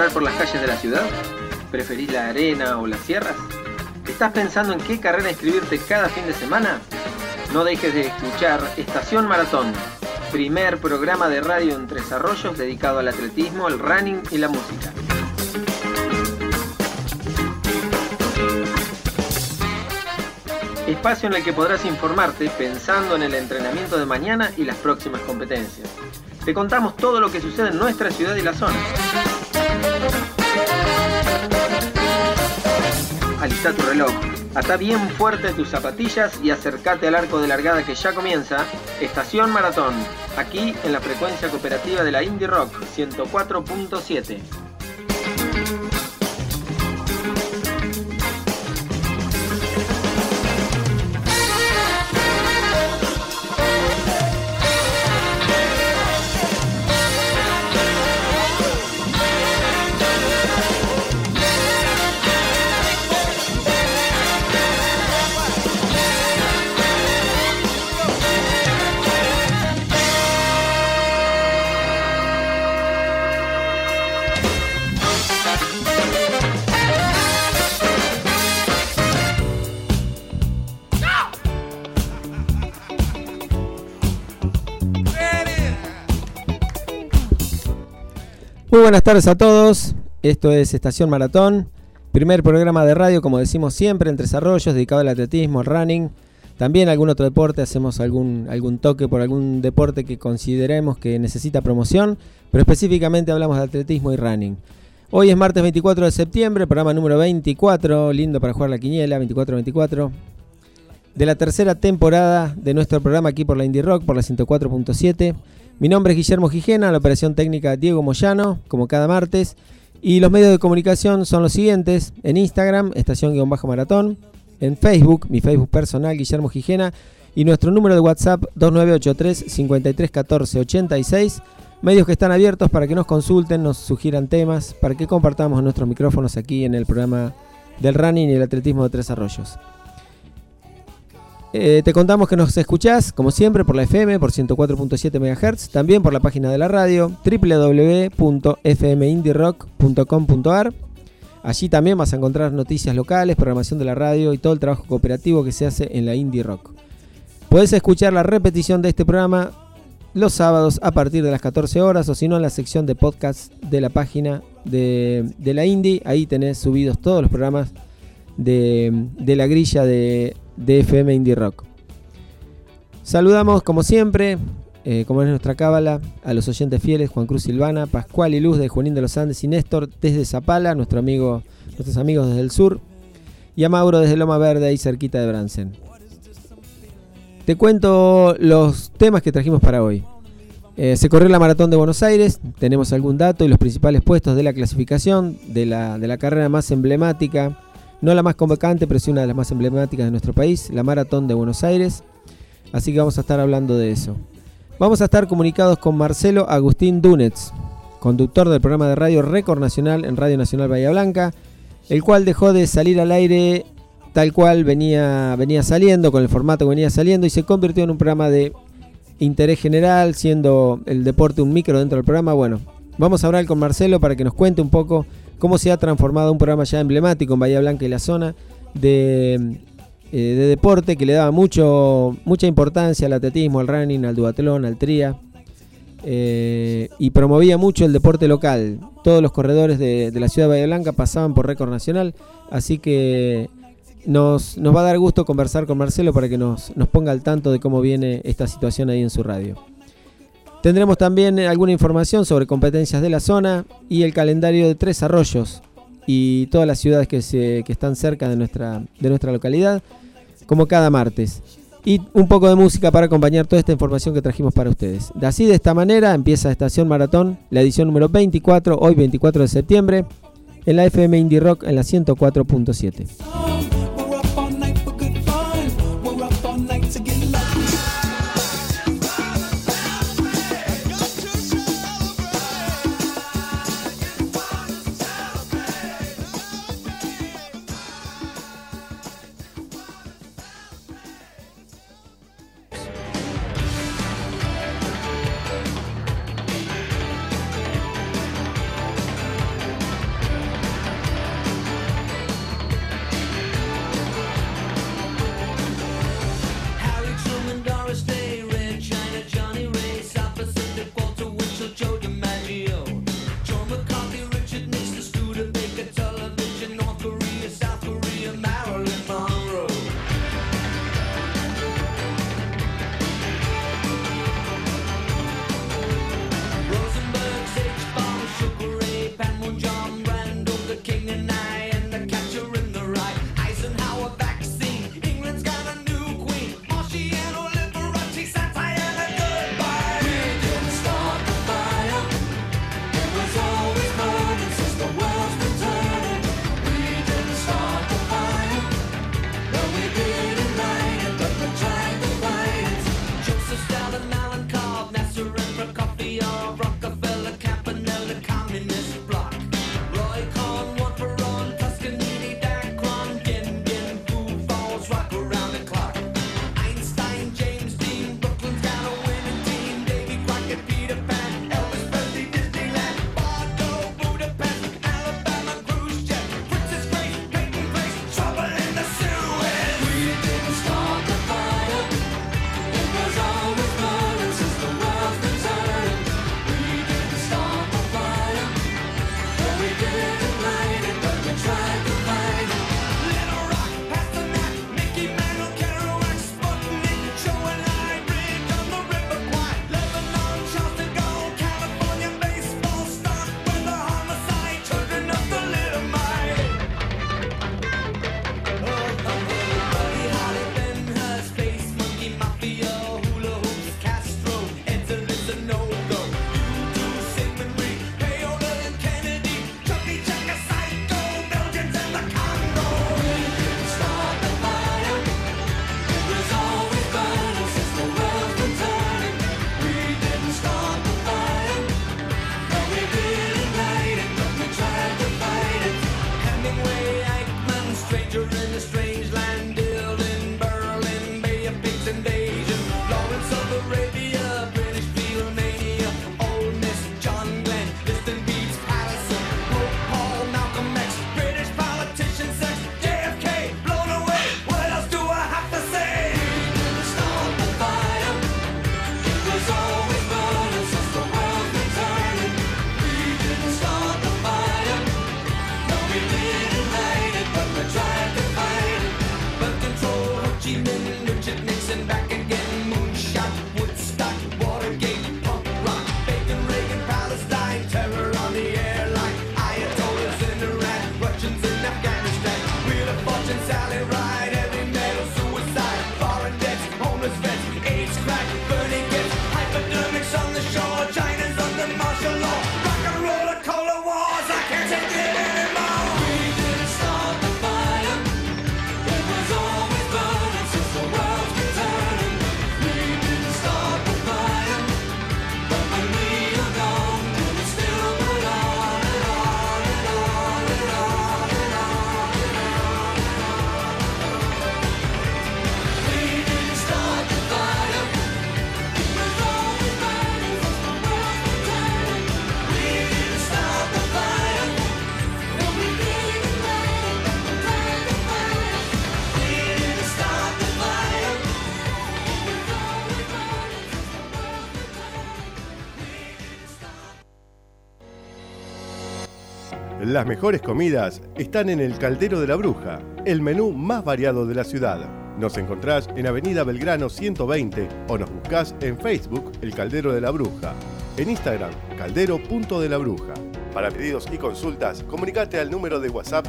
correr por las calles de la ciudad? ¿Preferís la arena o las sierras? ¿Estás pensando en qué carrera inscribirte cada fin de semana? No dejes de escuchar Estación Maratón, primer programa de radio en Tres Arroyos dedicado al atletismo, el running y la música. Espacio en el que podrás informarte pensando en el entrenamiento de mañana y las próximas competencias. Te contamos todo lo que sucede en nuestra ciudad y la zona. Alistá tu reloj, atá bien fuerte tus zapatillas y acércate al arco de largada que ya comienza Estación Maratón, aquí en la frecuencia cooperativa de la Indie Rock 104.7. Muy buenas tardes a todos, esto es Estación Maratón, primer programa de radio, como decimos siempre, en Tres Arroyos, dedicado al atletismo, al running, también algún otro deporte, hacemos algún toque por algún deporte que consideremos que necesita promoción, pero específicamente hablamos de atletismo y running. Hoy es martes 24 de septiembre, programa número 24, lindo para jugar la quiniela, 24-24, de la tercera temporada de nuestro programa aquí por la Indie Rock, por la 104.7. Mi nombre es Guillermo Gijena, la operación técnica Diego Moyano, como cada martes. Y los medios de comunicación son los siguientes. En Instagram, estación-maratón. En Facebook, mi Facebook personal, Guillermo Gijena. Y nuestro número de WhatsApp, 2983-5314-86. Medios que están abiertos para que nos consulten, nos sugieran temas, para que compartamos nuestros micrófonos aquí en el programa del running y el atletismo de Tres Arroyos. Te contamos que nos escuchás, como siempre, por la FM, por 104.7 MHz, también por la página de la radio, www.fmindirock.com.ar. Allí también vas a encontrar noticias locales, programación de la radio y todo el trabajo cooperativo que se hace en la Indie Rock. Podés escuchar la repetición de este programa los sábados a partir de las 14 horas, o si no en la sección de podcast de la página de la Indie. Ahí tenés subidos todos los programas de la grilla de FM Indie Rock. Saludamos como siempre, como es nuestra cábala, a los oyentes fieles: Juan Cruz Silvana, Pascual y Luz de Junín de los Andes y Néstor desde Zapala, nuestros amigos desde el sur, y a Mauro desde Loma Verde, ahí cerquita de Bransen. Te cuento los temas que trajimos para hoy. Se corrió la Maratón de Buenos Aires, tenemos algún dato y los principales puestos de la clasificación de la carrera más emblemática, no la más convocante, pero sí una de las más emblemáticas de nuestro país, la Maratón de Buenos Aires. Así que vamos a estar hablando de eso. Vamos a estar comunicados con Marcelo Agustín Dunetz, conductor del programa de radio Récord Nacional en Radio Nacional Bahía Blanca, el cual dejó de salir al aire tal cual venía saliendo, con el formato que venía saliendo, y se convirtió en un programa de interés general, siendo el deporte un micro dentro del programa. Bueno, vamos a hablar con Marcelo para que nos cuente un poco cómo se ha transformado un programa ya emblemático en Bahía Blanca y la zona de deporte, que le daba mucha importancia al atletismo, al running, al duatlón, al tria, y promovía mucho el deporte local. Todos los corredores de la ciudad de Bahía Blanca pasaban por Récord Nacional, así que nos va a dar gusto conversar con Marcelo para que nos ponga al tanto de cómo viene esta situación ahí en su radio. Tendremos también alguna información sobre competencias de la zona y el calendario de Tres Arroyos y todas las ciudades que están cerca de nuestra localidad, como cada martes. Y un poco de música para acompañar toda esta información que trajimos para ustedes. Así, de esta manera, empieza Estación Maratón, la edición número 24, hoy 24 de septiembre, en la FM Indie Rock en la 104.7. Las mejores comidas están en el Caldero de la Bruja, el menú más variado de la ciudad. Nos encontrás en Avenida Belgrano 120 o nos buscás en Facebook El Caldero de la Bruja, en Instagram caldero.delabruja. Para pedidos y consultas, comunicate al número de WhatsApp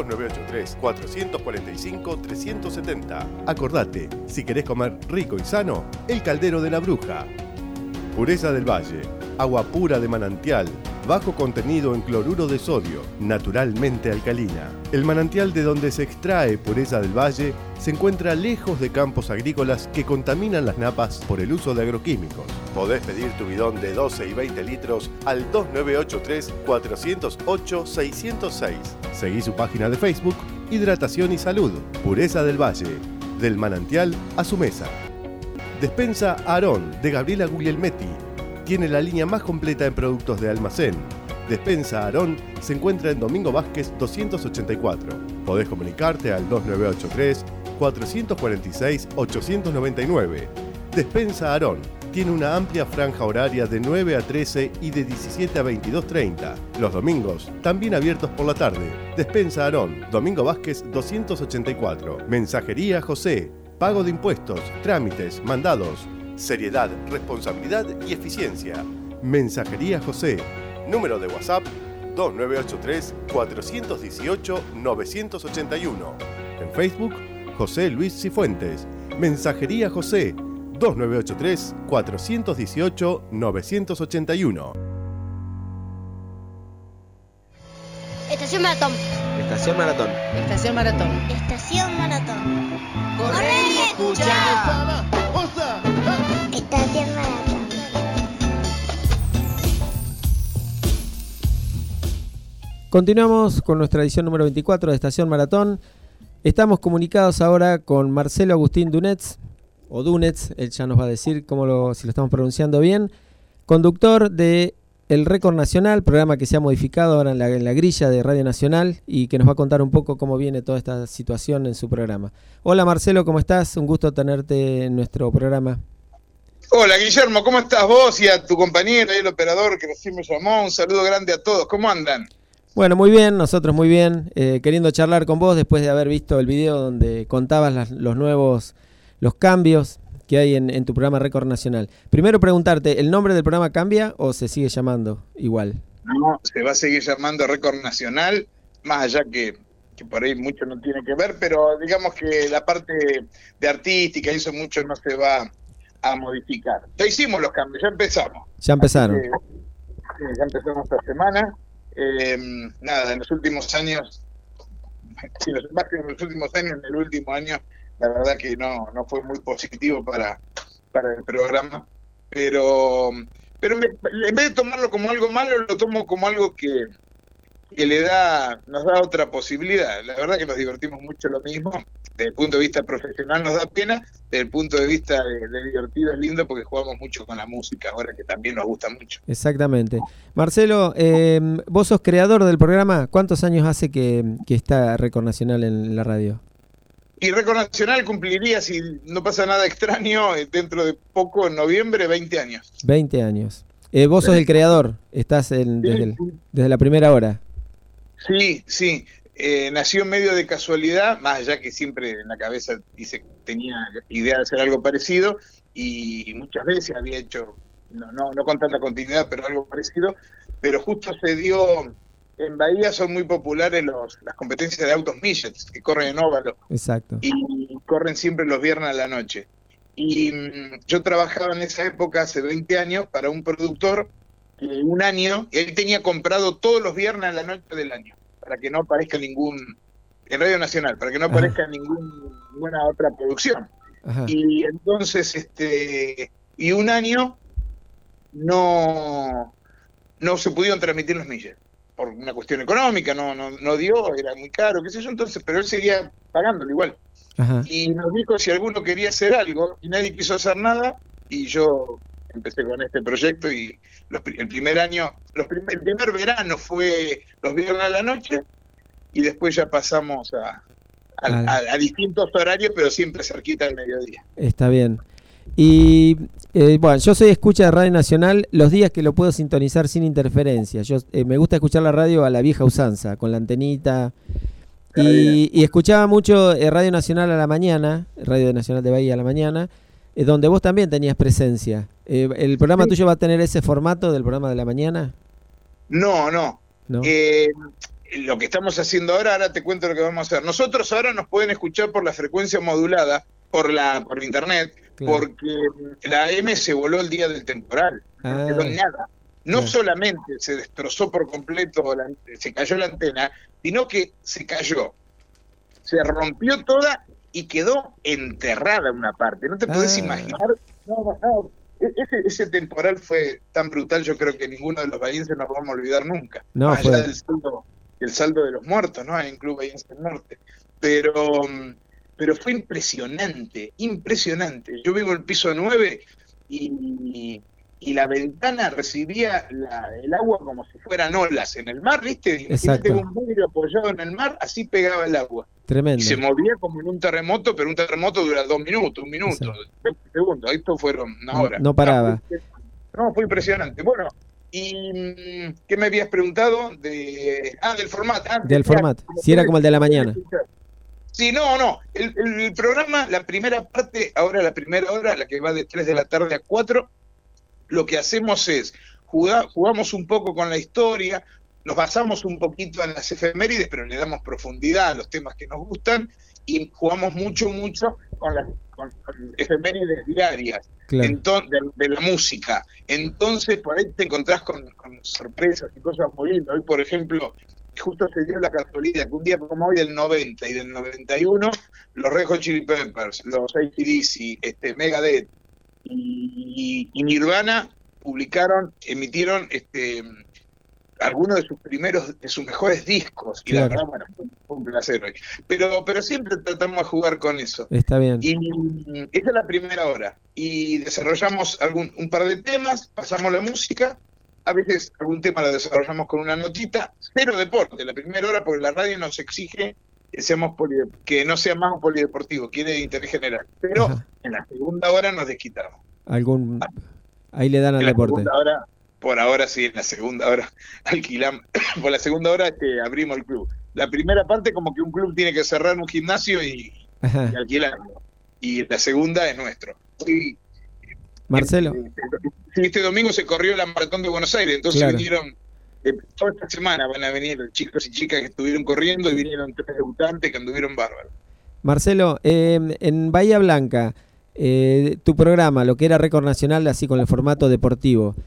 2983-445-370. Acordate, si querés comer rico y sano, El Caldero de la Bruja. Pureza del Valle, agua pura de manantial, bajo contenido en cloruro de sodio, naturalmente alcalina. El manantial de donde se extrae Pureza del Valle se encuentra lejos de campos agrícolas que contaminan las napas por el uso de agroquímicos. Podés pedir tu bidón de 12 y 20 litros al 2983-408-606. Seguí su página de Facebook, Hidratación y Salud, Pureza del Valle, del manantial a su mesa. Despensa Aarón, de Gabriela Guglielmetti. Tiene la línea más completa en productos de almacén. Despensa Aarón se encuentra en Domingo Vázquez 284. Podés comunicarte al 2983-446-899. Despensa Aarón tiene una amplia franja horaria de 9 a 13 y de 17 a 22:30. Los domingos, también abiertos por la tarde. Despensa Aarón, Domingo Vázquez 284. Mensajería José. Pago de impuestos, trámites, mandados. Seriedad, responsabilidad y eficiencia. Mensajería José. Número de WhatsApp 2983-418-981. En Facebook, José Luis Cifuentes. Mensajería José 2983-418-981. Estación Maratón. Estación Maratón. Estación Maratón. Estación Maratón. ¡Corre y escucha! Estación Maratón. Continuamos con nuestra edición número 24 de Estación Maratón. Estamos comunicados ahora con Marcelo Agustín Dunetz, o Dunetz, él ya nos va a decir si lo estamos pronunciando bien, conductor de El Récord Nacional, programa que se ha modificado ahora en la grilla de Radio Nacional y que nos va a contar un poco cómo viene toda esta situación en su programa. Hola Marcelo, ¿cómo estás? Un gusto tenerte en nuestro programa. Hola Guillermo, ¿cómo estás vos y a tu compañero y el operador que recién me llamó? Un saludo grande a todos, ¿cómo andan? Bueno, muy bien, nosotros muy bien, queriendo charlar con vos después de haber visto el video donde contabas los cambios que hay en tu programa Récord Nacional. Primero preguntarte, ¿el nombre del programa cambia o se sigue llamando igual? No, se va a seguir llamando Récord Nacional, más allá que por ahí mucho no tiene que ver, pero digamos que la parte de artística y eso mucho no se va a modificar. Ya hicimos los cambios, ya empezamos. Ya empezaron. Ya empezamos esta semana. Nada, en los últimos años, más que en los últimos años, en el último año, la verdad que no fue muy positivo para el programa, pero en vez de tomarlo como algo malo, lo tomo como algo que nos da otra posibilidad. La verdad que nos divertimos mucho lo mismo. Desde el punto de vista profesional nos da pena, desde el punto de vista de divertido es lindo porque jugamos mucho con la música ahora, que también nos gusta mucho. Exactamente. Marcelo, vos sos creador del programa. ¿Cuántos años hace que está Récord Nacional en la radio? Y Récord Nacional cumpliría, si no pasa nada extraño, dentro de poco, en noviembre, 20 años. 20 años. Vos sos el creador, estás desde la primera hora. Sí. Nació medio de casualidad, más allá que siempre en la cabeza tenía idea de hacer algo parecido, y muchas veces había hecho, no con tanta continuidad, pero algo parecido, pero justo se dio. En Bahía son muy populares las competencias de autos midgets que corren en óvalo. Exacto. Y corren siempre los viernes a la noche. Y yo trabajaba en esa época, hace 20 años, para un productor un año, y él tenía comprado todos los viernes a la noche del año, para que no aparezca en Radio Nacional, para que no aparezca ninguna otra producción. Ajá. Y entonces, y un año no se pudieron transmitir los midgets. Por una cuestión económica, no dio, era muy caro, qué sé yo, entonces, pero él seguía pagándolo igual. Ajá. Y nos dijo si alguno quería hacer algo, y nadie quiso hacer nada, y yo empecé con este proyecto, y el primer verano fue los viernes a la noche, y después ya pasamos a distintos horarios, pero siempre cerquita del mediodía. Está bien. Y bueno, yo soy escucha de Radio Nacional los días que lo puedo sintonizar sin interferencia. Yo me gusta escuchar la radio a la vieja usanza, con la antenita. Y escuchaba mucho Radio Nacional a la mañana, Radio Nacional de Bahía a la mañana, donde vos también tenías presencia. ¿El programa tuyo va a tener ese formato del programa de la mañana? No. ¿No? Lo que estamos haciendo ahora te cuento lo que vamos a hacer. Nosotros ahora nos pueden escuchar por la frecuencia modulada, por internet, claro, porque la AM se voló el día del temporal. No quedó nada. No solamente se destrozó por completo, se cayó la antena, sino que se cayó. Se rompió toda y quedó enterrada una parte. No te podés imaginar. No. Ese temporal fue tan brutal, yo creo que ninguno de los bahienses nos vamos a olvidar nunca. No, más allá del saldo de los muertos, ¿no? En Club Bahiense del Norte. Pero fue impresionante. Yo vivo en el piso 9 y la ventana recibía el agua como si fueran olas en el mar, ¿viste? Imagínate un vidrio apoyado en el mar, así pegaba el agua. Tremendo. Y se movía como en un terremoto, pero un terremoto dura 2 minutos, 1 minuto, 20 segundos. Esto fueron una hora. No paraba. No, fue impresionante. Bueno, ¿y qué me habías preguntado? Del formato. Del formato. Si era como el de la mañana. Sí, no. El programa, la primera parte, ahora la primera hora, la que va de 3 de la tarde a 4, lo que hacemos es, jugamos un poco con la historia, nos basamos un poquito en las efemérides, pero le damos profundidad a los temas que nos gustan, y jugamos mucho con las efemérides diarias, claro, de la música. Entonces, por ahí te encontrás con sorpresas y cosas muy lindas. Hoy, por ejemplo, justo se dio la casualidad que un día como hoy del 90 y del 91, los Red Hot Chili Peppers, los AC/DC, Megadeth y Nirvana emitieron algunos de sus mejores discos, y claro, la verdad, bueno, fue un placer hoy. Pero siempre tratamos de jugar con eso. Está bien. Y esa es la primera hora. Y desarrollamos un par de temas, pasamos la música, a veces algún tema lo desarrollamos con una notita, cero deporte, la primera hora, porque la radio nos exige que no sea más un polideportivo, quiere de interés general. Pero en la segunda hora nos desquitamos. Ahí le dan al deporte. Por ahora sí, en la segunda hora alquilamos. Por la segunda hora abrimos el club. La primera parte como que un club tiene que cerrar un gimnasio y alquilarlo. Y la segunda es nuestro. Sí, Marcelo. Este domingo se corrió la Maratón de Buenos Aires, entonces claro, vinieron, toda esta semana van a venir chicos y chicas que estuvieron corriendo, y vinieron 3 debutantes que anduvieron bárbaros. Marcelo, en Bahía Blanca, tu programa, lo que era Récord Nacional, así con el formato deportivo,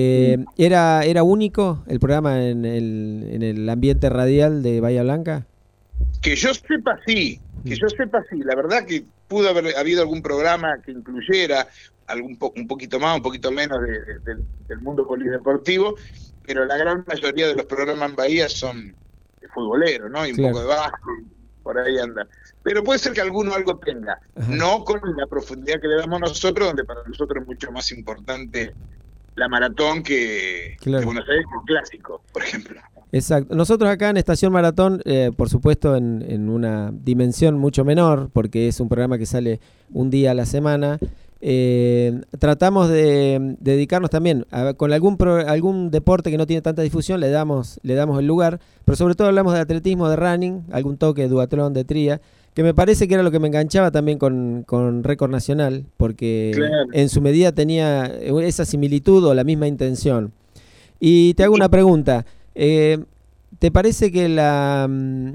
¿era único el programa en el ambiente radial de Bahía Blanca? Que yo sepa sí, la verdad que pudo haber habido algún programa que incluyera un poquito más, un poquito menos del mundo polideportivo, pero la gran mayoría de los programas en Bahía son futboleros, ¿no? Y un claro, poco de básquet, por ahí anda. Pero puede ser que alguno algo tenga, no con la profundidad que le damos nosotros, donde para nosotros es mucho más importante la maratón que Buenos Aires, que el clásico, por ejemplo. Exacto. Nosotros acá en Estación Maratón, por supuesto en una dimensión mucho menor, porque es un programa que sale un día a la semana, tratamos de dedicarnos también con algún deporte que no tiene tanta difusión, le damos el lugar, pero sobre todo hablamos de atletismo, de running, algún toque de duatlón, de tría, que me parece que era lo que me enganchaba también con Récord Nacional, porque claro, en su medida tenía esa similitud o la misma intención. Y te hago una pregunta, ¿te parece que la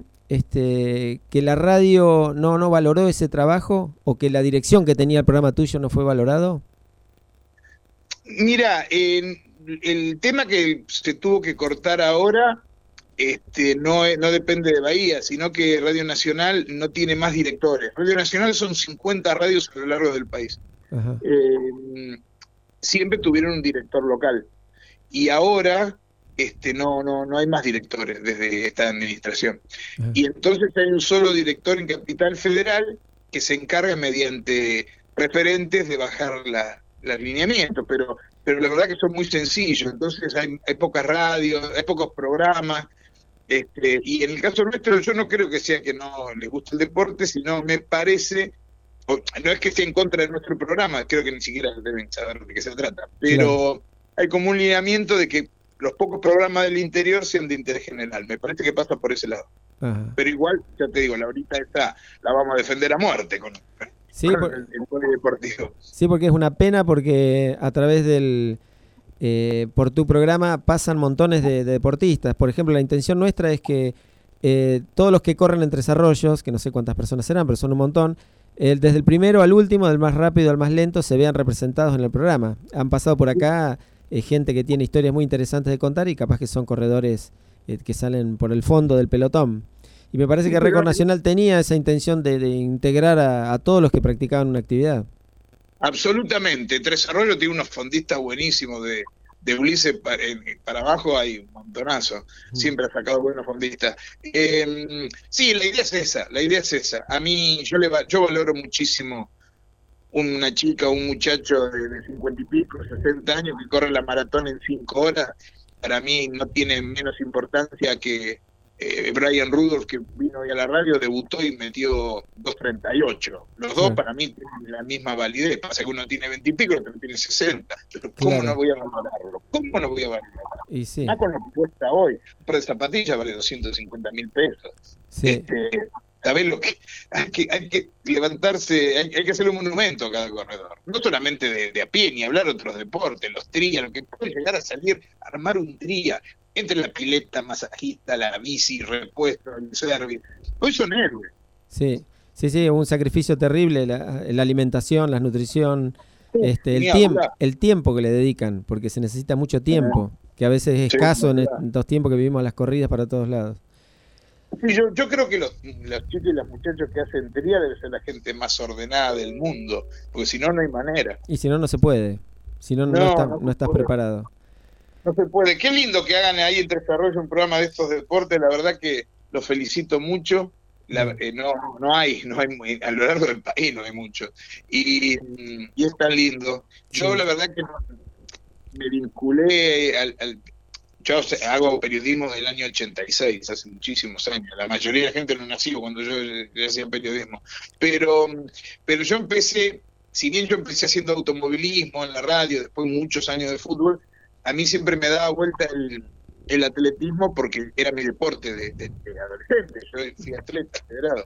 radio no valoró ese trabajo, o que la dirección que tenía el programa tuyo no fue valorado? Mira, el tema que se tuvo que cortar ahora no depende de Bahía, sino que Radio Nacional no tiene más directores. Radio Nacional son 50 radios a lo largo del país. Siempre tuvieron un director local, y ahora no hay más directores desde esta administración. Y entonces hay un solo director en Capital Federal que se encarga mediante referentes de bajar los lineamientos, pero la verdad que son muy sencillos. Entonces hay pocas radios, hay pocos programas, y en el caso nuestro yo no creo que sea que no les guste el deporte, sino me parece no es que esté en contra de nuestro programa, creo que ni siquiera deben saber de qué se trata, pero hay como un lineamiento de que los pocos programas del interior sean de interés general. Me parece que pasa por ese lado. Ajá. Pero igual, ya te digo, la horita esta la vamos a defender a muerte con Sí, el polideportivo. Sí, porque es una pena porque a través del por tu programa pasan montones de deportistas. Por ejemplo, la intención nuestra es que todos los que corren en Tres Arroyos, que no sé cuántas personas serán, pero son un montón, desde el primero al último, del más rápido al más lento, se vean representados en el programa. Han pasado por acá gente que tiene historias muy interesantes de contar y capaz que son corredores que salen por el fondo del pelotón. Y me parece que Récord Nacional tenía esa intención de integrar a todos los que practicaban una actividad. Absolutamente. Tres Arroyos tiene unos fondistas buenísimos de Ulises para abajo, hay un montonazo. Siempre ha sacado buenos fondistas. Sí, la idea es esa. A mí, yo valoro muchísimo una chica o un muchacho de 50 y pico, 60 años que corre la maratón en 5 horas. Para mí no tiene menos importancia que Brian Rudolph, que vino hoy a la radio, debutó y metió 2:38. Los dos para mí tienen la misma validez. Pasa que uno tiene 20 y pico, el otro tiene 60. Pero ¿cómo no voy a valorarlo? ¿Cómo no voy a valorarlo? Y sí. Con lo que cuesta hoy. Un par de zapatillas vale 250.000 pesos. Sí. ¿Sabés lo que hay que levantarse? Hay que hacerle un monumento a cada corredor. No solamente de a pie, ni hablar de otros deportes, los trías, lo que puede llegar a salir, armar un tría. Entre la pileta, masajista, la bici, repuesto, el service. Hoy son héroes. Sí, un sacrificio terrible, la alimentación, la nutrición, el tiempo que le dedican, porque se necesita mucho tiempo, que a veces es escaso en estos tiempos que vivimos las corridas para todos lados. Sí, yo creo que los chicos y los muchachos que hacen tría debe ser la gente más ordenada del mundo, porque si no, no hay manera. Y si no, no se puede. Si no, no estás preparado. No se puede. Qué lindo que hagan ahí en Tres Arroyos un programa de estos deportes. La verdad que los felicito mucho. No hay a lo largo del país no hay mucho. Y es tan lindo. Yo la verdad que me vinculé yo hago periodismo del año 86, hace muchísimos años. La mayoría de la gente no nació cuando yo hacía periodismo. Pero yo empecé, si bien yo empecé haciendo automovilismo en la radio, después muchos años de fútbol, a mí siempre me daba vuelta el atletismo porque era mi deporte de adolescente. Yo fui atleta federado.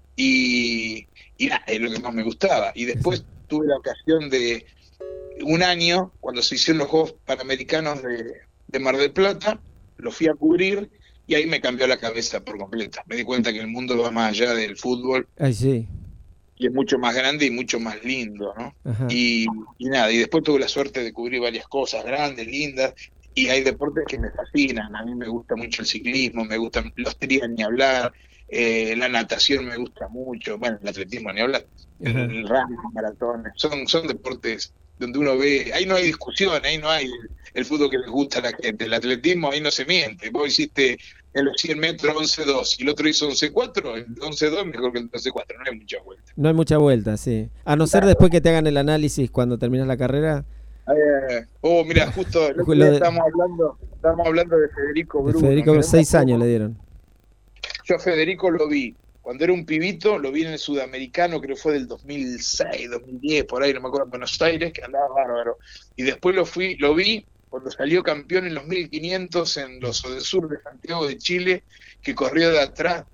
Y nada, es lo que más me gustaba. Y después tuve la ocasión de un año, cuando se hicieron los Juegos Panamericanos de Mar del Plata, lo fui a cubrir y ahí me cambió la cabeza por completo. Me di cuenta que el mundo va más allá del fútbol. Ay, sí. Y es mucho más grande y mucho más lindo, ¿no? Y nada, y después tuve la suerte de cubrir varias cosas grandes, lindas, y hay deportes que me fascinan. A mí me gusta mucho el ciclismo, me gustan los trías ni hablar, la natación me gusta mucho, bueno, el atletismo ni hablar, el rugby, los maratones, son deportes donde uno ve, ahí no hay discusión, ahí no hay el fútbol que les gusta a la gente, el atletismo ahí no se miente. Vos hiciste en los 100 metros 11.2 y el otro hizo 11.4, el 11.2 mejor que el 11.4, no hay mucha vuelta. No hay mucha vuelta, sí. A no ser después que te hagan el análisis cuando terminas la carrera. Mira, justo el otro día estábamos hablando de Federico Bruno. Federico, 6 años le dieron. Yo a Federico lo vi cuando era un pibito, lo vi en el Sudamericano, creo que fue del 2006, 2010, por ahí, no me acuerdo, en Buenos Aires, que andaba bárbaro. Y después lo vi cuando salió campeón en los 1500 en los del sur de Santiago de Chile, que corrió de atrás,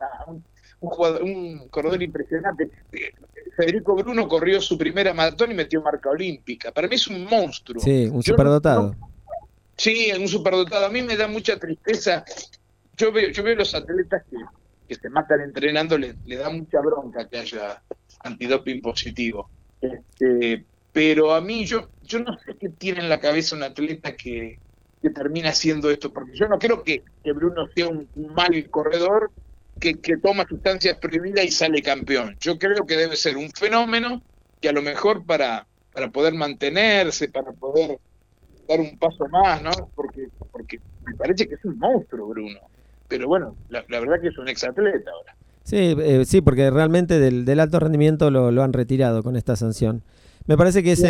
un corredor impresionante. Federico Bruno corrió su primera maratón y metió marca olímpica. Para mí es un monstruo. Sí, un superdotado. Sí, un superdotado. A mí me da mucha tristeza. Yo veo los atletas que se matan entrenando, le da mucha bronca que haya antidoping positivo. Pero a mí, yo no sé qué tiene en la cabeza un atleta que termina haciendo esto, porque yo no creo que Bruno sea un mal corredor que toma sustancias prohibidas y sale campeón. Yo creo que debe ser un fenómeno que a lo mejor para poder mantenerse, para poder dar un paso más, ¿no? Porque me parece que es un monstruo Bruno. Pero bueno, la verdad que es un exatleta ahora. Sí, porque realmente del alto rendimiento lo han retirado con esta sanción. Me parece que es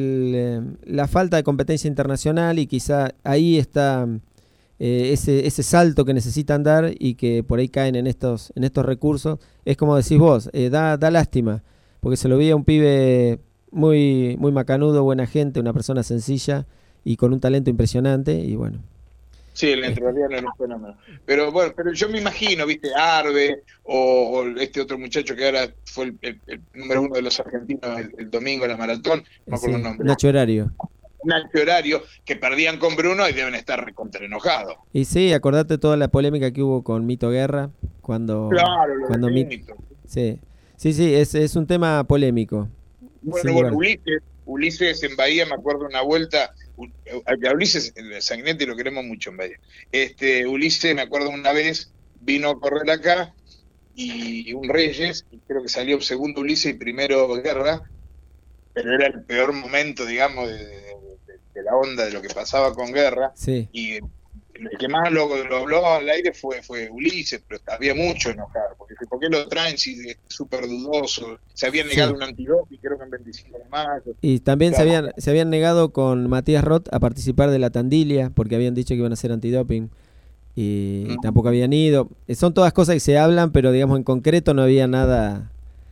la falta de competencia internacional y quizá ahí está ese salto que necesitan dar y que por ahí caen en estos recursos. Es como decís vos, da lástima, porque se lo veía un pibe muy, muy macanudo, buena gente, una persona sencilla y con un talento impresionante, y bueno. Sí, el entrerriano era un fenómeno. Pero bueno, pero yo me imagino, viste, Arbe o este otro muchacho que ahora fue el número 1 de los argentinos el domingo en la maratón, no me acuerdo el nombre. Nacho Horario. Nacho Horario, que perdían con Bruno y deben estar recontra enojados. Y sí, acordate toda la polémica que hubo con Mito Guerra, cuando Mito. Sí, es un tema polémico. Bueno, Ulises en Bahía, me acuerdo una vuelta, a Ulises, el Sanguinetti lo queremos mucho en Bahía. Ulises, me acuerdo una vez, vino a correr acá, y un Reyes, y creo que salió segundo Ulises y primero Guerra, pero era el peor momento, digamos, de la onda de lo que pasaba con Guerra, sí. Y el que más lo habló al aire fue Ulises, pero había mucho enojado, porque ¿por qué lo traen si es súper dudoso? Se habían negado un antidoping, creo que en 25 de mayo. Y también claro, se habían negado con Matías Roth a participar de la Tandilia, porque habían dicho que iban a hacer antidoping, y tampoco habían ido. Son todas cosas que se hablan, pero digamos en concreto no había nada.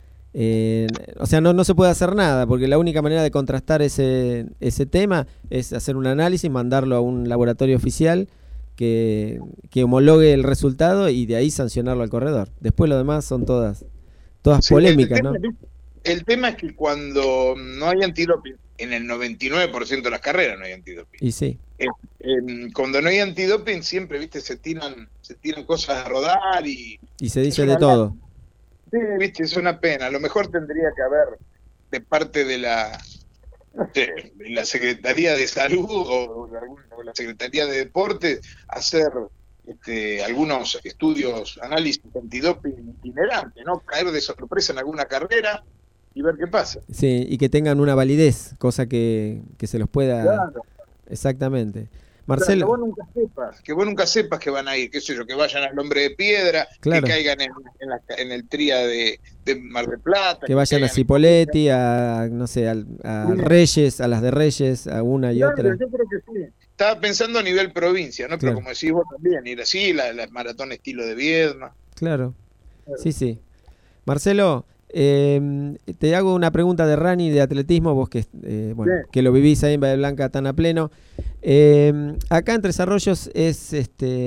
O sea, no se puede hacer nada, porque la única manera de contrastar ese tema es hacer un análisis, mandarlo a un laboratorio oficial que homologue el resultado y de ahí sancionarlo al corredor. Después lo demás son todas sí, polémicas, ¿no? El tema es que cuando no hay antidoping, en el 99% de las carreras no hay antidoping. Y sí. Cuando no hay antidoping siempre, viste, se tiran cosas a rodar y se dice de todo. Sí, viste, es una pena. A lo mejor tendría que haber de parte de la Secretaría de Salud o la Secretaría de Deportes hacer algunos estudios, análisis antidoping itinerante, ¿no? Caer de sorpresa en alguna carrera y ver qué pasa. Sí, y que tengan una validez, cosa que se los pueda... Claro. Exactamente. Marcelo. Claro, que vos nunca sepas que van a ir, qué sé yo, que vayan al Hombre de Piedra, claro, que caigan en el tría de Mar del Plata. Que vayan a Cipolletti, a no sé, a Reyes, a las de Reyes, a una y otra. Yo creo que sí. Estaba pensando a nivel provincia, ¿no? Claro. Pero como decís vos también, ir así, la maratón estilo de Viedma. Claro, sí. Marcelo, te hago una pregunta de running, de atletismo, vos que que lo vivís ahí en Bahía Blanca tan a pleno. Acá en Tres Arroyos es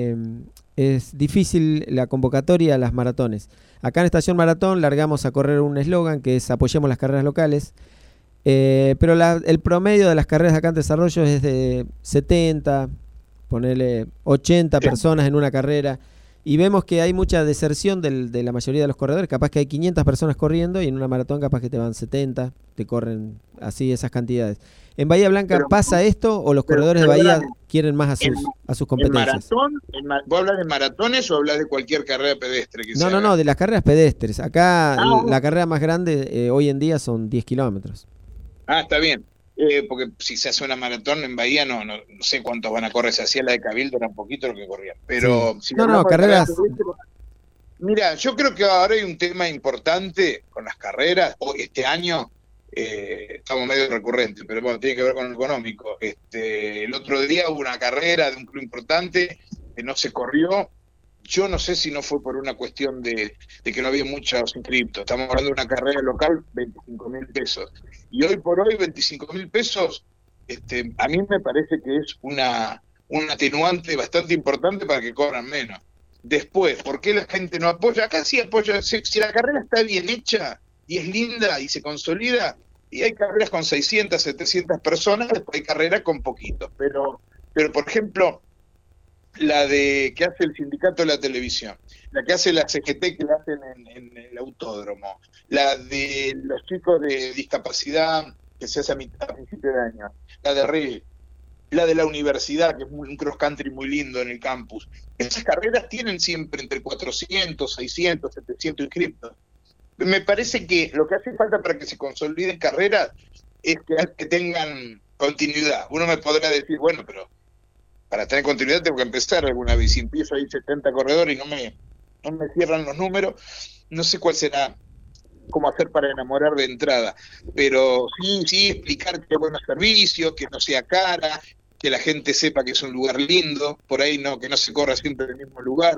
difícil la convocatoria a las maratones. Acá en Estación Maratón largamos a correr un eslogan que es apoyemos las carreras locales, pero el promedio de las carreras acá en Tres Arroyos es de 70, ponerle 80 personas en una carrera. Y vemos que hay mucha deserción de la mayoría de los corredores. Capaz que hay 500 personas corriendo y en una maratón capaz que te van 70, te corren así esas cantidades. ¿En Bahía Blanca pasa esto o los corredores de Bahía quieren más a sus competencias? ¿Vos hablas de maratones o hablas de cualquier carrera pedestre? No, de las carreras pedestres. Acá la carrera más grande hoy en día son 10 kilómetros. Está bien. Porque si se hace una maratón en Bahía no sé cuántos van a correr. Se hacía la de Cabildo, era un poquito lo que corrían. Pero sí. Carreras. Mira, yo creo que ahora hay un tema importante con las carreras. Hoy, este año, estamos medio recurrentes, pero bueno, tiene que ver con lo económico. El otro día hubo una carrera de un club importante que no se corrió. Yo no sé si no fue por una cuestión de que no había muchos inscriptos. Estamos hablando de una carrera local, 25.000 pesos. Y hoy por hoy, 25.000 pesos, a mí me parece que es un atenuante bastante importante para que cobran menos. Después, ¿por qué la gente no apoya? Acá sí apoya. Si la carrera está bien hecha y es linda y se consolida, y hay carreras con 600, 700 personas, después hay carreras con poquitos. Pero por ejemplo, la que hace el sindicato de la televisión, la que hace la CGT que la hacen en el autódromo, la de los chicos de discapacidad que se hace a principio de año, la de Rey, la de la universidad, que es un cross country muy lindo en el campus. Esas carreras tienen siempre entre 400, 600, 700 inscriptos. Me parece que lo que hace falta para que se consoliden carreras es que tengan continuidad. Uno me podrá decir, bueno, pero para tener continuidad tengo que empezar alguna vez. Si empiezo ahí 70 corredores y no me cierran los números, no sé cuál será, cómo hacer para enamorar de entrada. Pero sí explicar que es buen servicio, que no sea cara, que la gente sepa que es un lugar lindo, por ahí que no se corra siempre en el mismo lugar.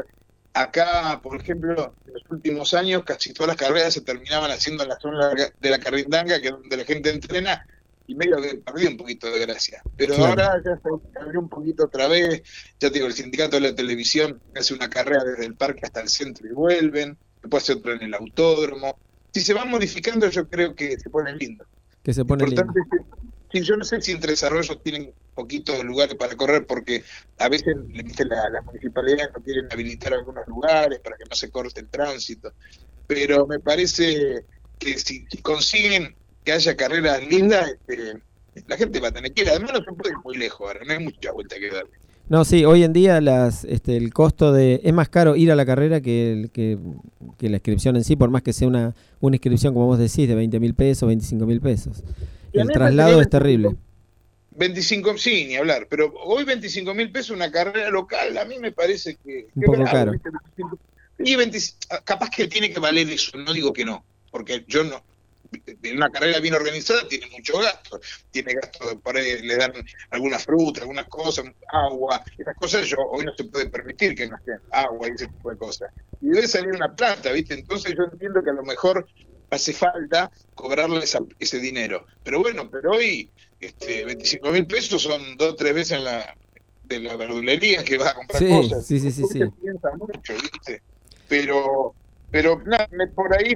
acá, por ejemplo, en los últimos años casi todas las carreras se terminaban haciendo en la zona de la Carindanga, que es donde la gente entrena, y medio que perdió un poquito de gracia. Pero Claro. ahora ya se abrió un poquito otra vez. Ya te digo, el sindicato de la televisión hace una carrera desde el parque hasta el centro y vuelven, después hace otra en el autódromo. Si se van modificando, yo creo que se pone lindo. Que se pone lindo. Importante es que, sí, yo no sé si entre desarrollos tienen poquitos lugares para correr, porque a veces ¿viste? Las municipalidades no quieren habilitar algunos lugares para que no se corte el tránsito, pero me parece que si consiguen que haya carreras lindas, la gente va a tener que ir. Además no se puede ir muy lejos ahora, no hay mucha vuelta que darle. No, sí, hoy en día el costo es más caro ir a la carrera que la inscripción en sí, por más que sea una inscripción, como vos decís, de 20.000 pesos, 25.000 pesos. Y a El mí me traslado parece es terrible. 25, sí, ni hablar, pero hoy 25.000 pesos una carrera local, a mí me parece que... Un que poco bravo, caro. ¿viste? Y capaz que tiene que valer eso, no digo que no, porque yo no... En una carrera bien organizada tiene mucho gasto, tiene gasto, por ahí le dan algunas frutas, algunas cosas, agua, esas cosas hoy no se puede permitir que no estén agua y ese tipo de cosas. Y debe salir una plata, ¿viste? Entonces yo entiendo que a lo mejor hace falta cobrarle ese dinero. Pero bueno, pero hoy 25.000 pesos son 2 o 3 veces de la verdulería que vas a comprar Sí, cosas. sí. Se piensa mucho, ¿viste? Pero nada, por ahí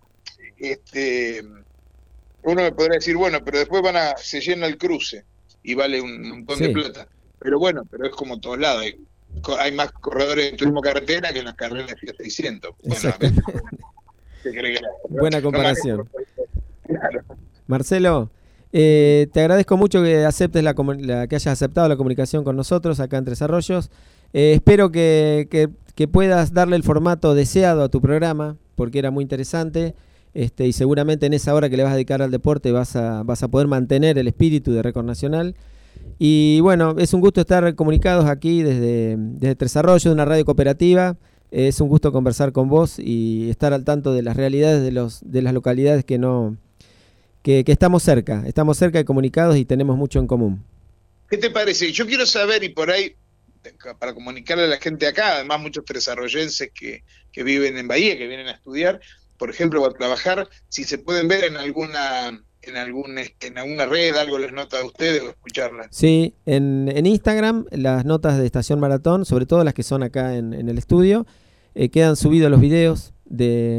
uno me podrá decir, bueno, pero después se llena el cruce y vale un montón de plata. Pero bueno, pero es como todos lados. Hay más corredores de turismo carretera que en las carreras de FIA 600. Bueno, ¿qué crees que Buena comparación. Claro. Marcelo, te agradezco mucho que aceptes que hayas aceptado la comunicación con nosotros acá en Tres Arroyos. Espero que puedas darle el formato deseado a tu programa, porque era muy interesante. Y seguramente en esa hora que le vas a dedicar al deporte vas a poder mantener el espíritu de Récord Nacional. Y bueno, es un gusto estar comunicados aquí desde Tres Arroyos, de una radio cooperativa. Es un gusto conversar con vos y estar al tanto de las realidades de las localidades que estamos cerca y comunicados y tenemos mucho en común. ¿Qué te parece? Yo quiero saber, y por ahí, para comunicarle a la gente acá, además muchos tresarroyenses que viven en Bahía, que vienen a estudiar, por ejemplo, o a trabajar, si se pueden ver en alguna red, algo les nota a ustedes o escucharlas. Sí, en Instagram las notas de Estación Maratón, sobre todo las que son acá en el estudio, quedan subidos los videos de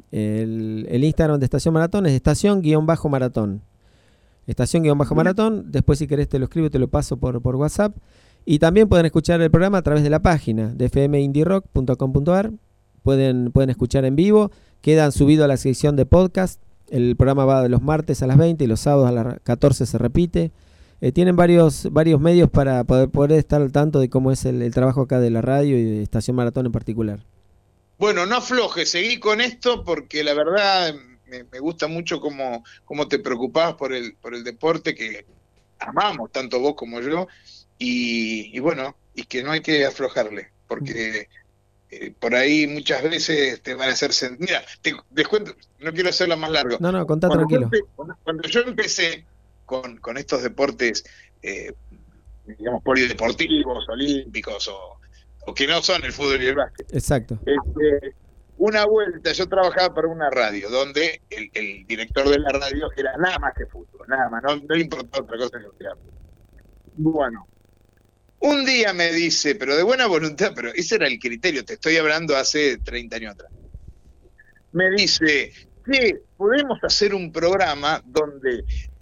el Instagram de Estación Maratón, es estación-maratón. Estación-maratón, después si querés te lo escribo y te lo paso por WhatsApp. Y también pueden escuchar el programa a través de la página de fmindirock.com.ar. Pueden escuchar en vivo, quedan subidos a la sección de podcast. El programa va de los martes a las 20 y los sábados a las 14 se repite. Tienen varios medios para poder estar al tanto de cómo es el trabajo acá de la radio y de Estación Maratón en particular. Bueno, no aflojes, seguí con esto porque la verdad me gusta mucho cómo te preocupás por el deporte que amamos, tanto vos como yo, y bueno, y que no hay que aflojarle, porque por ahí muchas veces te van a hacer... Mira, les cuento, no quiero hacerla más largo. No, contá tranquilo. Cuando yo empecé con estos deportes, digamos, polideportivos, olímpicos, o que no son el fútbol y el básquet. Exacto. Una vuelta, yo trabajaba para una radio, donde el director de la radio era nada más que fútbol, nada más, no le importaba otra cosa que el teatro. Bueno, un día me dice, pero de buena voluntad, pero ese era el criterio, te estoy hablando hace 30 años atrás. Me dice, que podemos hacer un programa donde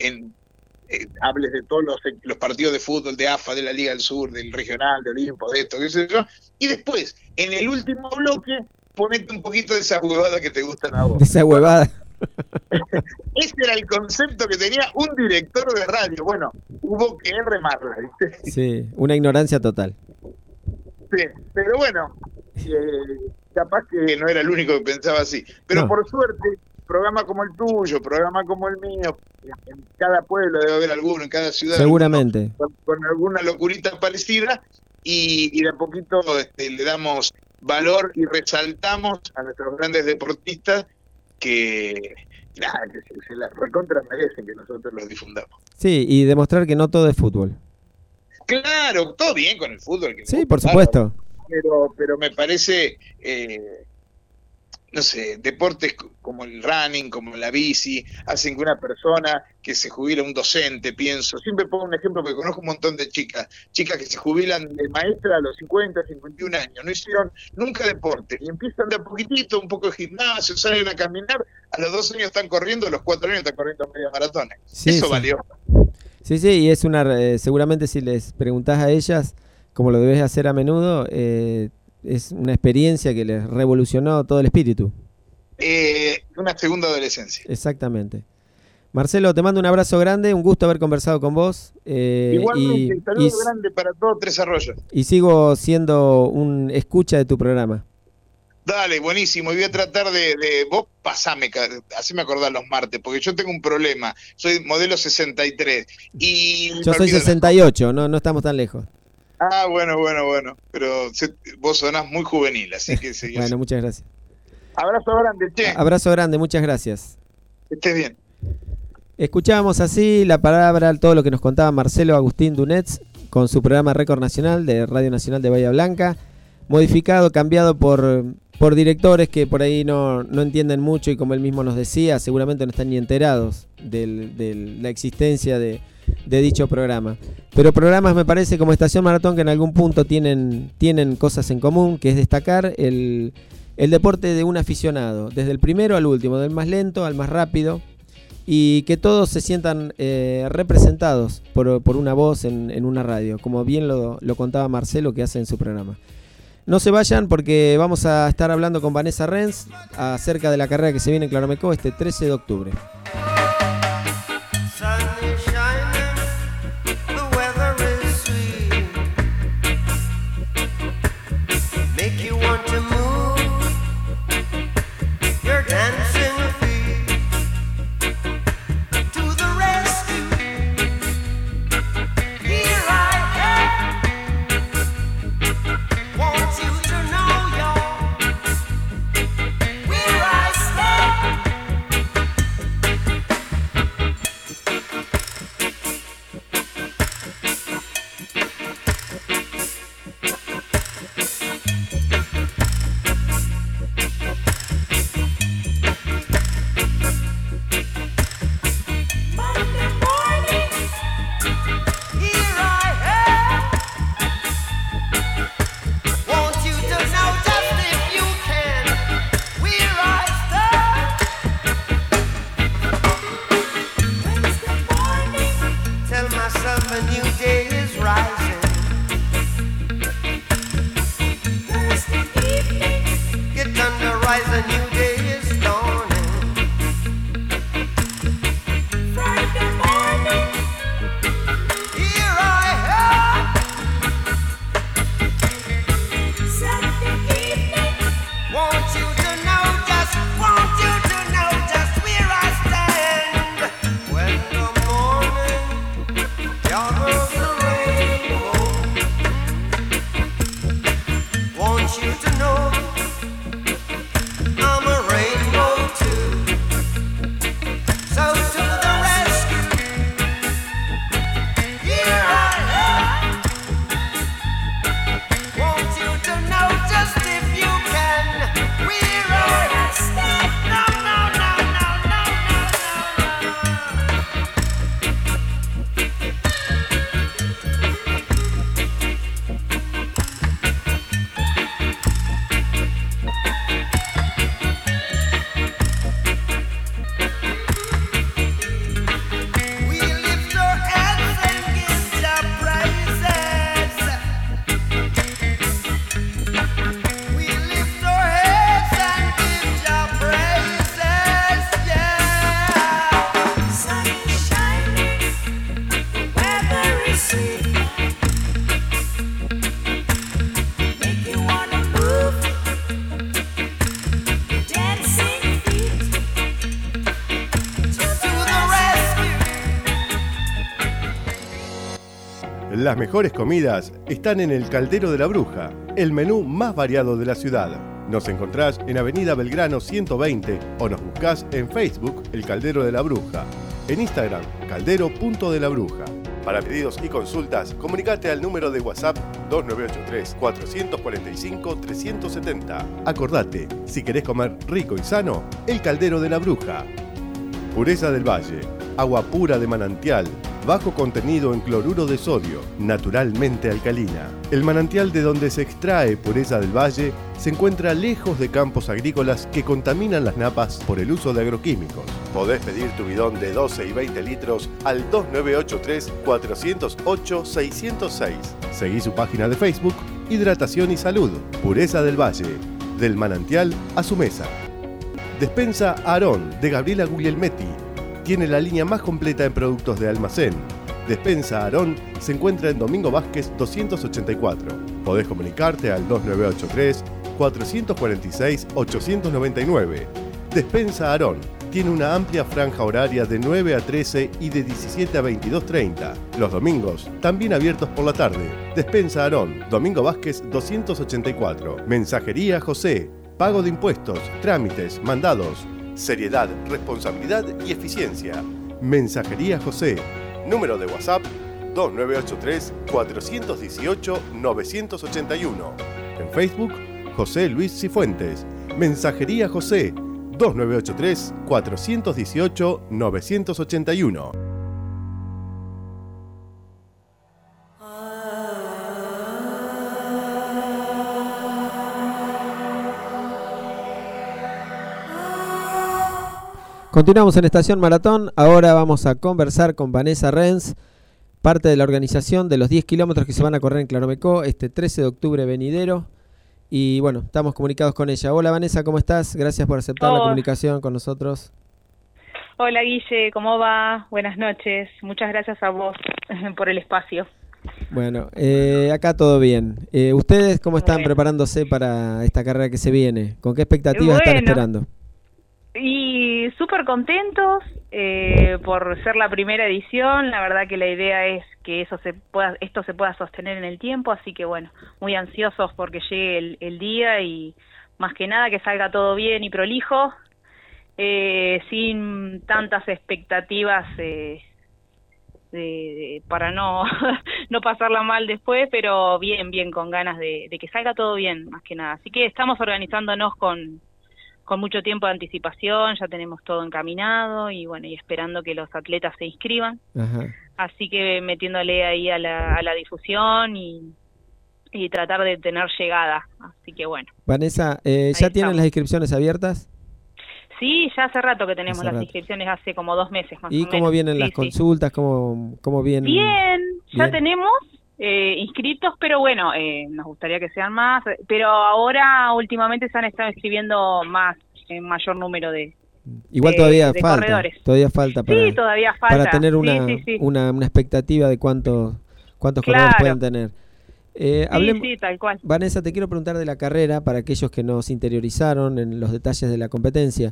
hables de todos los partidos de fútbol, de AFA, de la Liga del Sur, del Regional, de Olimpo, de esto, qué sé yo, y después, en el último bloque, ponete un poquito de esa huevada que te gustan a vos. De esa huevada. Ese era el concepto que tenía un director de radio. Bueno, hubo que remarla, ¿viste? Sí, una ignorancia total. Sí, pero bueno, capaz que no era el único que pensaba así. Pero no. Por suerte, programa como el tuyo, programa como el mío, en cada pueblo debe haber alguno, en cada ciudad. Seguramente. Con alguna locurita parecida, y de a poquito le damos valor y resaltamos a nuestros grandes deportistas que se la recontra merecen que nosotros los difundamos. Sí, y demostrar que no todo es fútbol. Claro, todo bien con el fútbol. Sí, por supuesto. pero me parece, no sé, deportes como el running, como la bici, hacen que una persona que se jubila, un docente, pienso, siempre pongo un ejemplo porque conozco un montón de chicas que se jubilan de maestra a los 50, 51 años, no hicieron nunca deporte, y empiezan de a poquitito, un poco de gimnasio, salen a caminar, a los 2 años están corriendo, a los 4 años están corriendo media maratona. Sí, Eso sí. valió. Sí, y es seguramente si les preguntás a ellas, como lo debes hacer a menudo, es una experiencia que les revolucionó todo el espíritu. Una segunda adolescencia. Exactamente. Marcelo, te mando un abrazo grande, un gusto haber conversado con vos. Igualmente, saludo grande para todos Tres Arroyos. Y sigo siendo un escucha de tu programa. Dale, buenísimo. Y voy a tratar de vos haceme acordar los martes, porque yo tengo un problema. Soy modelo 63. Y yo soy 68, no estamos tan lejos. Ah, bueno. Pero vos sonás muy juvenil, así que seguís. Bueno, muchas gracias. Abrazo grande, che. Abrazo grande, muchas gracias. Que estés bien. Escuchábamos así la palabra, todo lo que nos contaba Marcelo Agustín Dunetz con su programa Récord Nacional de Radio Nacional de Bahía Blanca, modificado, cambiado por directores que por ahí no entienden mucho y como él mismo nos decía, seguramente no están ni enterados de la existencia de dicho programa. Pero programas, me parece, como Estación Maratón, que en algún punto tienen cosas en común, que es destacar el deporte de un aficionado, desde el primero al último, del más lento al más rápido, y que todos se sientan representados por una voz en una radio, como bien lo contaba Marcelo, que hace en su programa. No se vayan porque vamos a estar hablando con Vanessa Renz acerca de la carrera que se viene en Claromecó este 13 de octubre. Las mejores comidas están en el Caldero de la Bruja, el menú más variado de la ciudad. Nos encontrás en Avenida Belgrano 120 o nos buscás en Facebook El Caldero de la Bruja, en Instagram caldero.delabruja. Para pedidos y consultas, comunicate al número de WhatsApp 2983-445-370. Acordate, si querés comer rico y sano, El Caldero de la Bruja. Pureza del Valle, agua pura de manantial, bajo contenido en cloruro de sodio, naturalmente alcalina. El manantial de donde se extrae Pureza del Valle se encuentra lejos de campos agrícolas que contaminan las napas por el uso de agroquímicos. Podés pedir tu bidón de 12 y 20 litros al 2983-408-606. Seguí su página de Facebook, Hidratación y Salud, Pureza del Valle, del manantial a su mesa. Despensa Aarón, de Gabriela Guglielmetti. Tiene la línea más completa en productos de almacén. Despensa Aarón se encuentra en Domingo Vázquez 284. Podés comunicarte al 2983-446-899. Despensa Aarón tiene una amplia franja horaria de 9 a 13 y de 17 a 22:30. Los domingos, también abiertos por la tarde. Despensa Aarón, Domingo Vázquez 284. Mensajería José. Pago de impuestos, trámites, mandados. Seriedad, responsabilidad y eficiencia. Mensajería José. Número de WhatsApp 2983-418-981. En Facebook, José Luis Cifuentes. Mensajería José 2983-418-981. Continuamos en Estación Maratón. Ahora vamos a conversar con Vanessa Renz, parte de la organización de los 10 kilómetros que se van a correr en Claromecó este 13 de octubre venidero. Y bueno, estamos comunicados con ella. Hola Vanessa, ¿cómo estás? Gracias por aceptar la comunicación con nosotros. Hola Guille, ¿cómo va? Buenas noches. Muchas gracias a vos por el espacio. Bueno, acá todo bien. ¿Ustedes cómo están preparándose para esta carrera que se viene? ¿Con qué expectativas están esperando? Y súper contentos por ser la primera edición. La verdad que la idea es que esto se pueda sostener en el tiempo, así que bueno, muy ansiosos porque llegue el día y más que nada que salga todo bien y prolijo, sin tantas expectativas para no no pasarla mal después, pero bien, con ganas de que salga todo bien, más que nada. Así que estamos organizándonos con mucho tiempo de anticipación, ya tenemos todo encaminado y bueno, y esperando que los atletas se inscriban. Ajá. Así que metiéndole ahí a la difusión y tratar de tener llegada. Así que bueno. Vanessa, ¿ya tienen las inscripciones abiertas? Sí, ya hace rato que tenemos las inscripciones, hace como 2 meses más o menos. ¿Y cómo vienen las consultas? ¿Cómo vienen? Bien, ya tenemos inscritos, pero bueno, nos gustaría que sean más, pero ahora últimamente se han estado inscribiendo más, en mayor número de igual todavía de falta, corredores. Todavía falta para tener una expectativa de cuántos corredores pueden tener. Sí, tal cual. Vanessa, te quiero preguntar de la carrera, para aquellos que no se interiorizaron en los detalles de la competencia.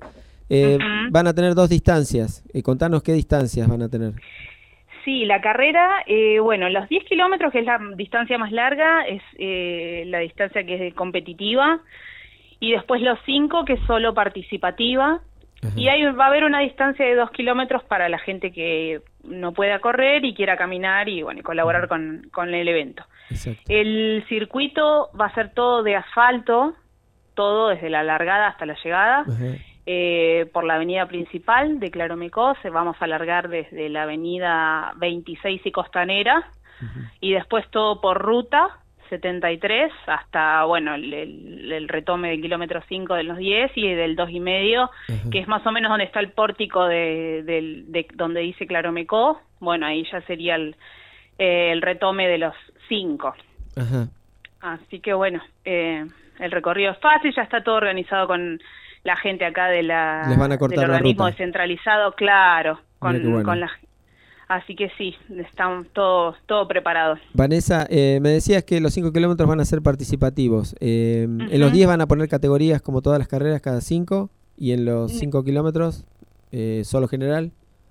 Van a tener 2 distancias, contanos qué distancias van a tener. Sí, la carrera, bueno, los 10 kilómetros, que es la distancia más larga, es la distancia que es competitiva, y después los 5, que es solo participativa. Ajá. Y ahí va a haber una distancia de 2 kilómetros para la gente que no pueda correr y quiera caminar y bueno, colaborar con el evento. Exacto. El circuito va a ser todo de asfalto, todo desde la largada hasta la llegada. Ajá. Por la avenida principal de Claromecó, vamos a alargar desde la avenida 26 y Costanera, y después todo por ruta 73 hasta, bueno, el retome del kilómetro 5 de los 10 y del 2,5, que es más o menos donde está el pórtico de donde dice Claromecó. Bueno, ahí ya sería el retome de los 5. Ajá. Así que bueno, el recorrido es fácil, ya está todo organizado con la gente acá del organismo descentralizado, claro, con la. Así que sí, están todo preparado. Vanessa, me decías que los 5 kilómetros van a ser participativos. En los 10 van a poner categorías como todas las carreras, cada 5, y en los 5 kilómetros, solo general.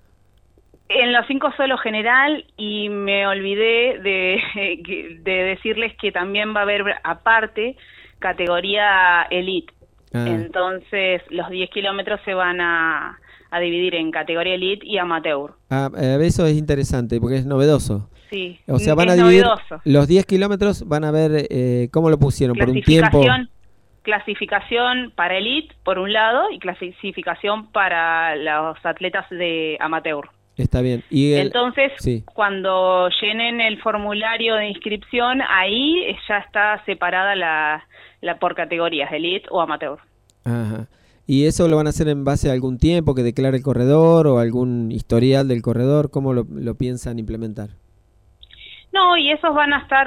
En los 5 solo general, y me olvidé de decirles que también va a haber aparte categoría elite. Entonces los 10 kilómetros se van a a dividir en categoría elite y amateur. Eso es interesante porque es novedoso. Sí, O sea, van es a dividir novedoso. los 10 kilómetros, van a ver cómo lo pusieron por un tiempo. Clasificación para elite, por un lado, y clasificación para los atletas de amateur. Está bien. Entonces, sí. Cuando llenen el formulario de inscripción, ahí ya está separada la por categorías, elite o amateur. Ajá. ¿Y eso lo van a hacer en base a algún tiempo que declare el corredor o algún historial del corredor? ¿Cómo lo piensan implementar? No, y esos van a estar,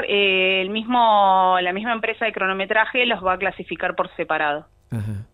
la misma empresa de cronometraje los va a clasificar por separado. Ajá.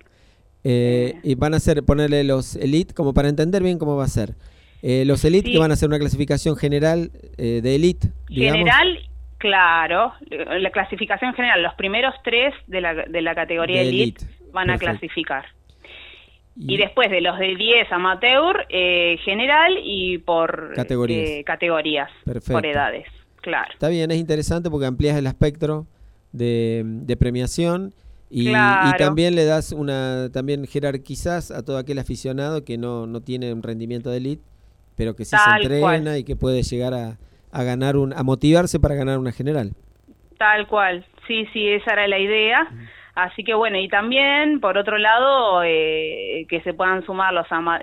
Y van a ponerle los elite, como para entender bien cómo va a ser. Los elite Sí. que van a hacer una clasificación general de elite, digamos. General, claro, la clasificación general, los primeros 3 de la categoría De elite van perfecto. a clasificar. Y después de los de 10 amateur, general y por categorías, Perfecto. por edades, claro. Está bien, es interesante porque amplías el espectro de premiación y también le das también jerarquizás a todo aquel aficionado que no tiene un rendimiento de elite, pero que sí se entrena y que puede llegar a ganar a motivarse para ganar una general. Tal cual, sí, esa era la idea. Así que bueno, y también, por otro lado, que se puedan sumar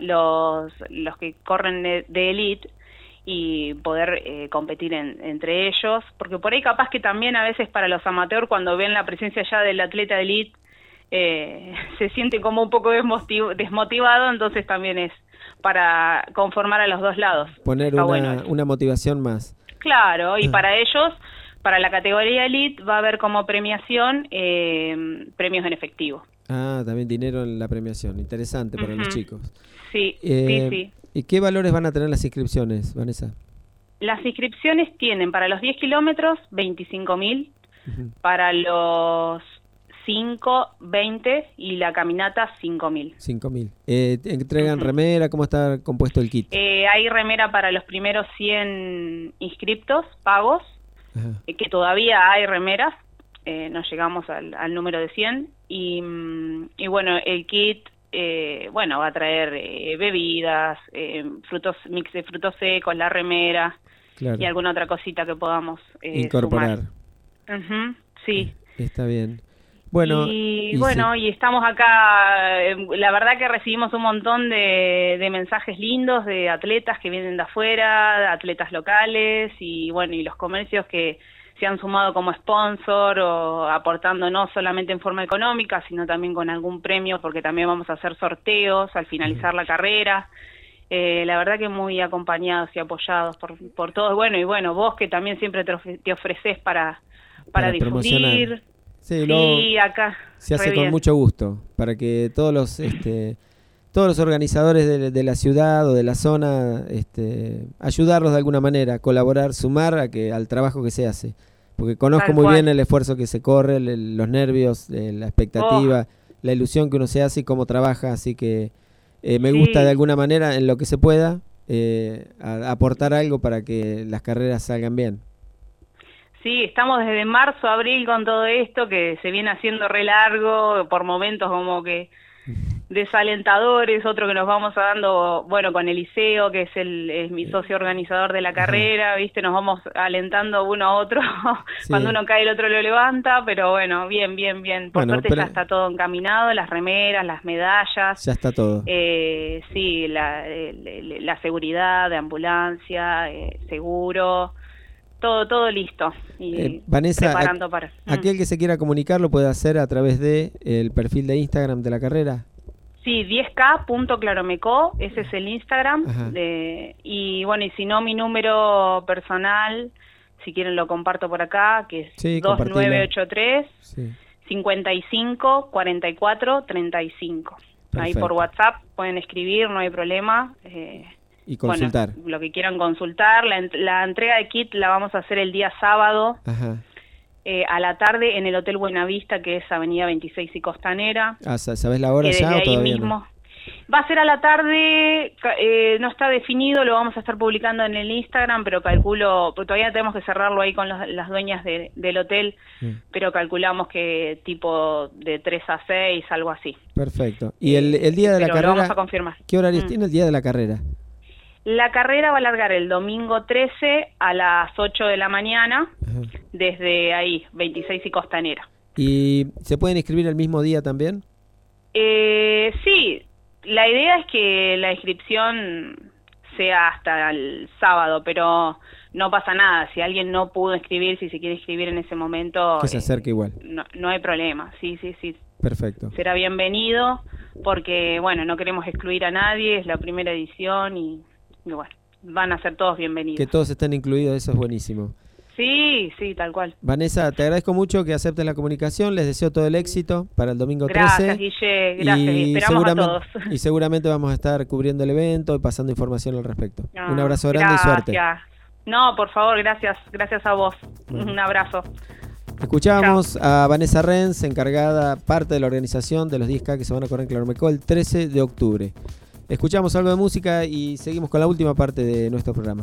los que corren de elite y poder competir entre ellos, porque por ahí capaz que también a veces para los amateurs, cuando ven la presencia ya del atleta de elite, se siente como un poco desmotivado, entonces también es para conformar a los dos lados. Poner una motivación más. Claro, y para ellos, para la categoría elite, va a haber como premiación premios en efectivo. También dinero en la premiación. Interesante para los chicos. Sí, sí. ¿Y qué valores van a tener las inscripciones, Vanessa? Las inscripciones tienen para los 10 kilómetros 25.000, para los 5, 20 y la caminata 5.000. 5.000. ¿Entregan remera? ¿Cómo está compuesto el kit? Hay remera para los primeros 100 inscriptos, pagos, que todavía hay remeras, no llegamos al número de 100, y bueno, el kit va a traer bebidas, mix de frutos secos, la remera, y alguna otra cosita que podamos incorporar. Sí. Está bien. Bueno, y estamos acá, la verdad que recibimos un montón de mensajes lindos de atletas que vienen de afuera, de atletas locales, y bueno, y los comercios que se han sumado como sponsor o aportando no solamente en forma económica, sino también con algún premio, porque también vamos a hacer sorteos al finalizar la carrera. La verdad que muy acompañados y apoyados por todos. Bueno, vos que también siempre te ofreces para difundir. Sí, acá se hace con mucho gusto, para que todos los organizadores de la ciudad o de la zona, ayudarlos de alguna manera, colaborar, sumar al trabajo que se hace. Porque conozco muy bien el esfuerzo que se corre, los nervios, la expectativa, la ilusión que uno se hace y cómo trabaja, así que me gusta de alguna manera, en lo que se pueda, aportar algo para que las carreras salgan bien. Sí, estamos desde marzo, abril con todo esto, que se viene haciendo re largo, por momentos como que desalentadores, otro que nos vamos dando, bueno, con Eliseo, que es mi socio organizador de la carrera, ¿viste? Nos vamos alentando uno a otro, cuando uno cae el otro lo levanta, pero bueno, bien. Por suerte ya está todo encaminado, las remeras, las medallas. Ya está todo. Sí, la seguridad de ambulancia, seguro. Todo listo. Y Vanessa, preparando para... aquel que se quiera comunicar lo puede hacer a través de el perfil de Instagram de la carrera. Sí, 10k.claromeco, ese es el Instagram. Y bueno, y si no, mi número personal, si quieren lo comparto por acá, que es 2983 55 44 35. Perfecto. Ahí por WhatsApp pueden escribir, no hay problema. Y consultar. Bueno, lo que quieran consultar. La entrega de kit la vamos a hacer el día sábado a la tarde en el Hotel Buenavista, que es Avenida 26 y Costanera. ¿Sabés la hora ya o todavía no? Va a ser a la tarde, no está definido, lo vamos a estar publicando en el Instagram, pero calculo, porque todavía tenemos que cerrarlo ahí con las dueñas del hotel, pero calculamos que tipo de 3 a 6, algo así. Perfecto. ¿Y el día de la carrera? Lo vamos a confirmar. ¿Qué horarios tiene el día de la carrera? La carrera va a largar el domingo 13 a las 8 de la mañana, desde ahí, 26 y Costanera. ¿Y se pueden inscribir el mismo día también? Sí, la idea es que la inscripción sea hasta el sábado, pero no pasa nada. Si alguien no pudo inscribir, si se quiere inscribir en ese momento... Que se acerque igual. No hay problema, sí. Perfecto. Será bienvenido porque, bueno, no queremos excluir a nadie, es la primera edición y bueno, van a ser todos bienvenidos. Que todos estén incluidos, eso es buenísimo. Sí, tal cual. Vanessa, te agradezco mucho que aceptes la comunicación, les deseo todo el éxito para el domingo 13. Gracias, Guille, gracias, y esperamos a todos. Y seguramente vamos a estar cubriendo el evento y pasando información al respecto. Un abrazo grande y suerte. No, por favor, gracias a vos. Bueno. Un abrazo. Escuchábamos a Vanessa Renz, encargada, parte de la organización de los 10K que se van a correr en Claromecó el 13 de octubre. Escuchamos algo de música y seguimos con la última parte de nuestro programa.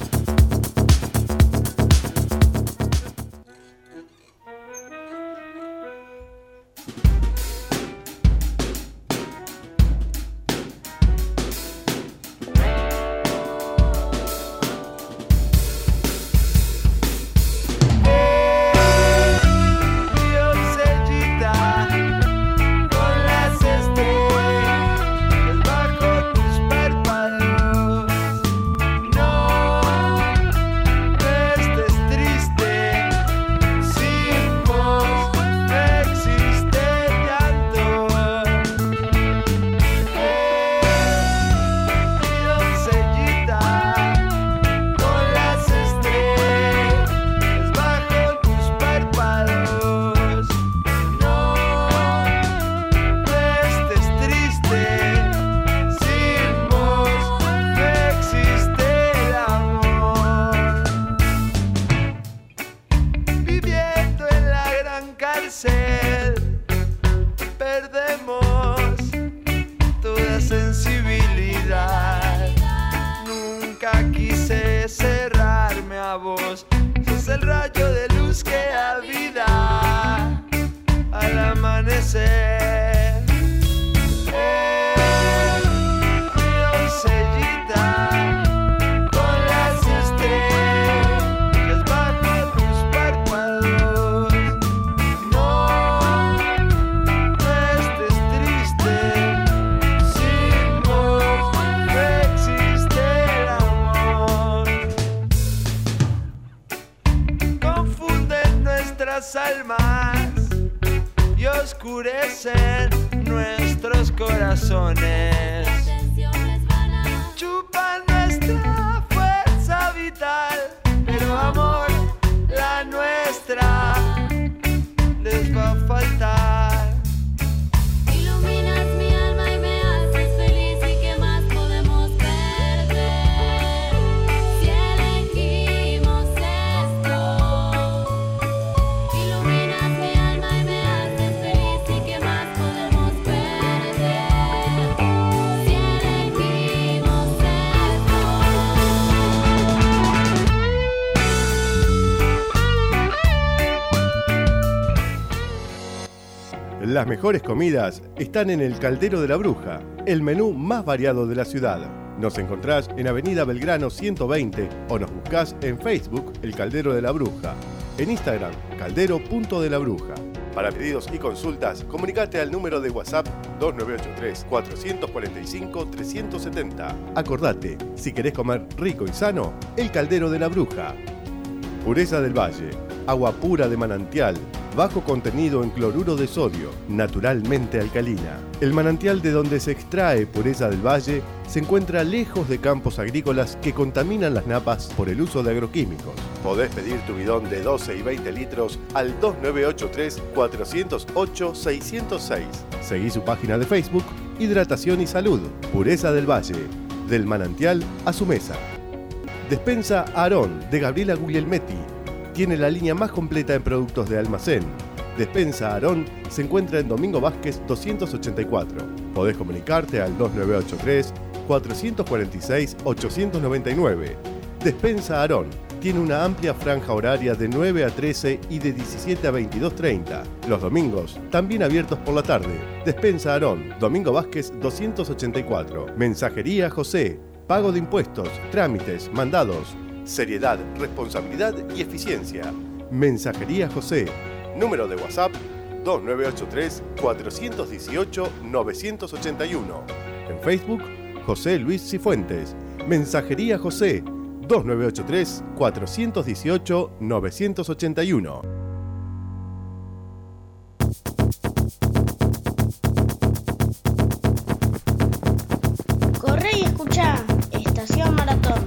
Las mejores comidas están en el Caldero de la Bruja, el menú más variado de la ciudad. Nos encontrás en Avenida Belgrano 120 o nos buscás en Facebook El Caldero de la Bruja, en Instagram caldero.delabruja. Para pedidos y consultas, comunicate al número de WhatsApp 2983-445-370. Acordate, si querés comer rico y sano, El Caldero de la Bruja. Pureza del Valle, agua pura de manantial, bajo contenido en cloruro de sodio, naturalmente alcalina. El manantial de donde se extrae Pureza del Valle se encuentra lejos de campos agrícolas que contaminan las napas por el uso de agroquímicos. Podés pedir tu bidón de 12 y 20 litros al 2983-408-606. Seguí su página de Facebook, Hidratación y Salud, Pureza del Valle, del manantial a su mesa. Despensa Aarón, de Gabriela Guglielmetti. Tiene la línea más completa en productos de almacén, Despensa Aarón se encuentra en Domingo Vázquez 284. Podés comunicarte al 2983-446-899. Despensa Aarón tiene una amplia franja horaria de 9 a 13 y de 17 a 22:30. Los domingos, también abiertos por la tarde. Despensa Aarón, Domingo Vázquez 284. Mensajería José. Pago de impuestos, trámites, mandados. Seriedad, responsabilidad y eficiencia. Mensajería José. Número de WhatsApp 2983-418-981. En Facebook, José Luis Cifuentes. Mensajería José 2983-418-981. Corre y escucha. Estación Maratón.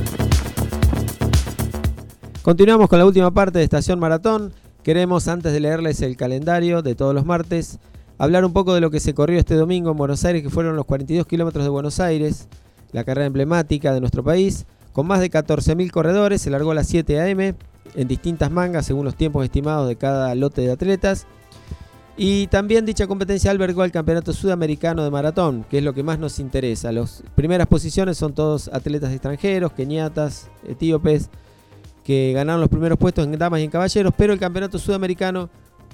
Continuamos con la última parte de Estación Maratón. Queremos, antes de leerles el calendario de todos los martes, hablar un poco de lo que se corrió este domingo en Buenos Aires, que fueron los 42 kilómetros de Buenos Aires, la carrera emblemática de nuestro país. Con más de 14.000 corredores, se largó a las 7 a.m. en distintas mangas según los tiempos estimados de cada lote de atletas. Y también dicha competencia albergó el Campeonato Sudamericano de Maratón, que es lo que más nos interesa. Las primeras posiciones son todos atletas extranjeros, keniatas, etíopes, que ganaron los primeros puestos en damas y en caballeros, pero el Campeonato Sudamericano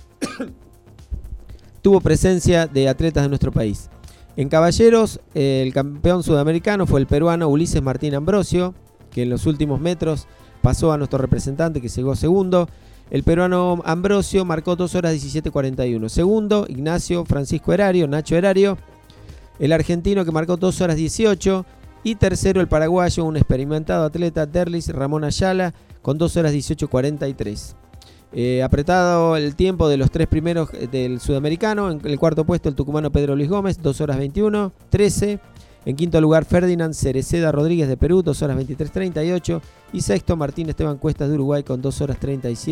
tuvo presencia de atletas de nuestro país. En caballeros, el campeón sudamericano fue el peruano Ulises Martín Ambrosio, que en los últimos metros pasó a nuestro representante, que llegó segundo. El peruano Ambrosio marcó 2 horas 17:41. Segundo, Ignacio Francisco Erario, Nacho Erario. El argentino, que marcó 2 horas 18. Y tercero, el paraguayo, un experimentado atleta, Derlis Ramón Ayala, con 2 horas 18:43. Apretado el tiempo de los 3 primeros del sudamericano. En el cuarto puesto, el tucumano Pedro Luis Gómez, 2 horas 21:13. En quinto lugar, Ferdinand Cereceda Rodríguez de Perú, 2 horas 23:38. Y sexto, Martín Esteban Cuestas de Uruguay con 2 horas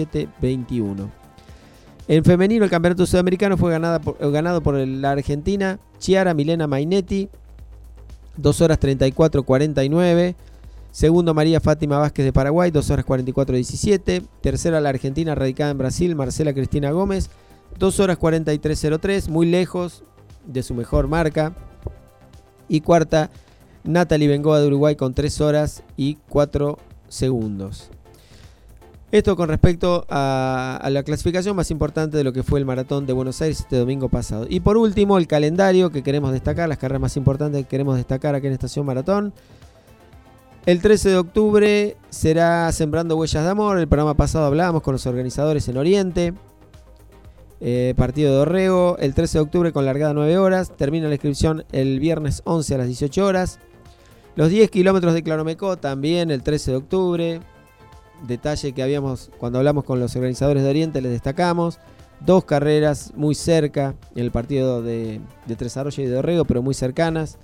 37:21. En femenino, el campeonato sudamericano fue ganado por la argentina Chiara Milena Mainetti, 2 horas 34:49. Segundo, María Fátima Vázquez de Paraguay, 2 horas 44:17. Tercera, la argentina radicada en Brasil, Marcela Cristina Gómez, 2 horas 43:03, muy lejos de su mejor marca. Y cuarta, Natalie Bengoa de Uruguay con 3 horas y 4 segundos. Esto con respecto a la clasificación más importante de lo que fue el maratón de Buenos Aires este domingo pasado. Y por último, el calendario que queremos destacar, las carreras más importantes que queremos destacar aquí en Estación Maratón. El 13 de octubre será Sembrando Huellas de Amor. El programa pasado hablábamos con los organizadores en Oriente. Partido de Dorrego. El 13 de octubre con largada 9 horas. Termina la inscripción el viernes 11 a las 18 horas. Los 10 kilómetros de Claromecó también el 13 de octubre. Detalle que cuando hablamos con los organizadores de Oriente, les destacamos. 2 carreras muy cerca en el partido de Tres Arroyos y de Dorrego, pero muy cercanas.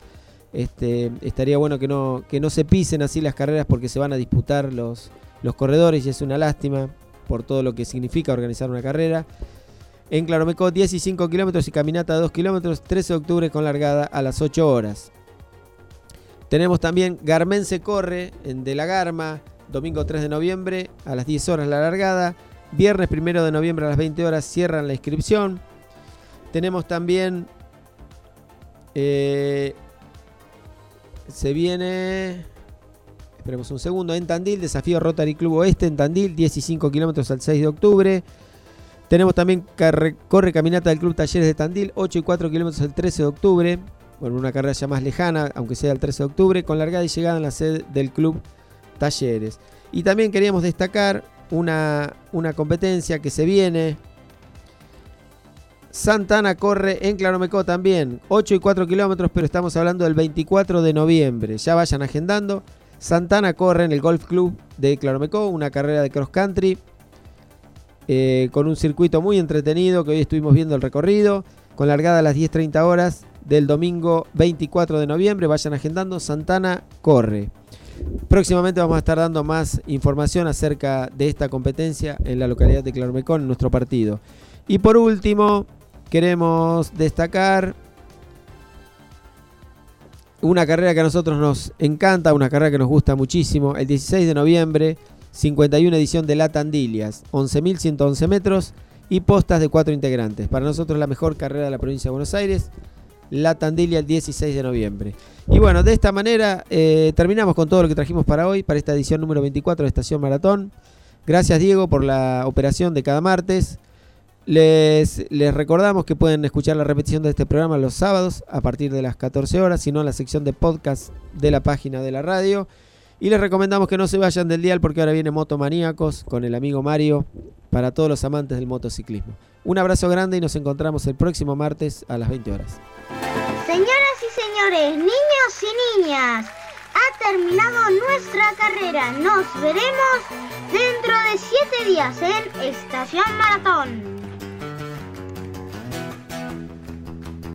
Estaría bueno que no se pisen así las carreras, porque se van a disputar los corredores y es una lástima por todo lo que significa organizar una carrera. En Claromecó, 10 y 5 kilómetros y caminata de 2 kilómetros, 13 de octubre con largada a las 8 horas. Tenemos también Garmense Corre de la Garma, domingo 3 de noviembre a las 10 horas la largada. Viernes 1 de noviembre a las 20 horas cierran la inscripción. Tenemos también se viene, esperemos un segundo, en Tandil, desafío Rotary Club Oeste en Tandil, 10 y 5 kilómetros al 6 de octubre. Tenemos también corre caminata del Club Talleres de Tandil, 8 y 4 kilómetros el 13 de octubre. Bueno, una carrera ya más lejana, aunque sea el 13 de octubre, con largada y llegada en la sede del Club Talleres. Y también queríamos destacar una competencia que se viene. Santana corre en Claromecó también, 8 y 4 kilómetros, pero estamos hablando del 24 de noviembre. Ya vayan agendando. Santana corre en el Golf Club de Claromecó, una carrera de cross country. Con un circuito muy entretenido que hoy estuvimos viendo el recorrido, con largada a las 10:30 horas del domingo 24 de noviembre. Vayan agendando, Santana corre. Próximamente vamos a estar dando más información acerca de esta competencia en la localidad de Claromecó, en nuestro partido. Y por último, queremos destacar una carrera que a nosotros nos encanta, una carrera que nos gusta muchísimo. El 16 de noviembre, 51 edición de La Tandilias, 11.111 metros y postas de 4 integrantes. Para nosotros la mejor carrera de la provincia de Buenos Aires, la Tandilia el 16 de noviembre. Y bueno, de esta manera terminamos con todo lo que trajimos para hoy, para esta edición número 24 de Estación Maratón. Gracias, Diego, por la operación de cada martes. Les recordamos que pueden escuchar la repetición de este programa los sábados a partir de las 14 horas, sino en la sección de podcast de la página de la radio. Y les recomendamos que no se vayan del dial porque ahora viene Motomaníacos con el amigo Mario para todos los amantes del motociclismo. Un abrazo grande y nos encontramos el próximo martes a las 20 horas. Señoras y señores, niños y niñas, ha terminado nuestra carrera. Nos veremos dentro de 7 días en Estación Maratón.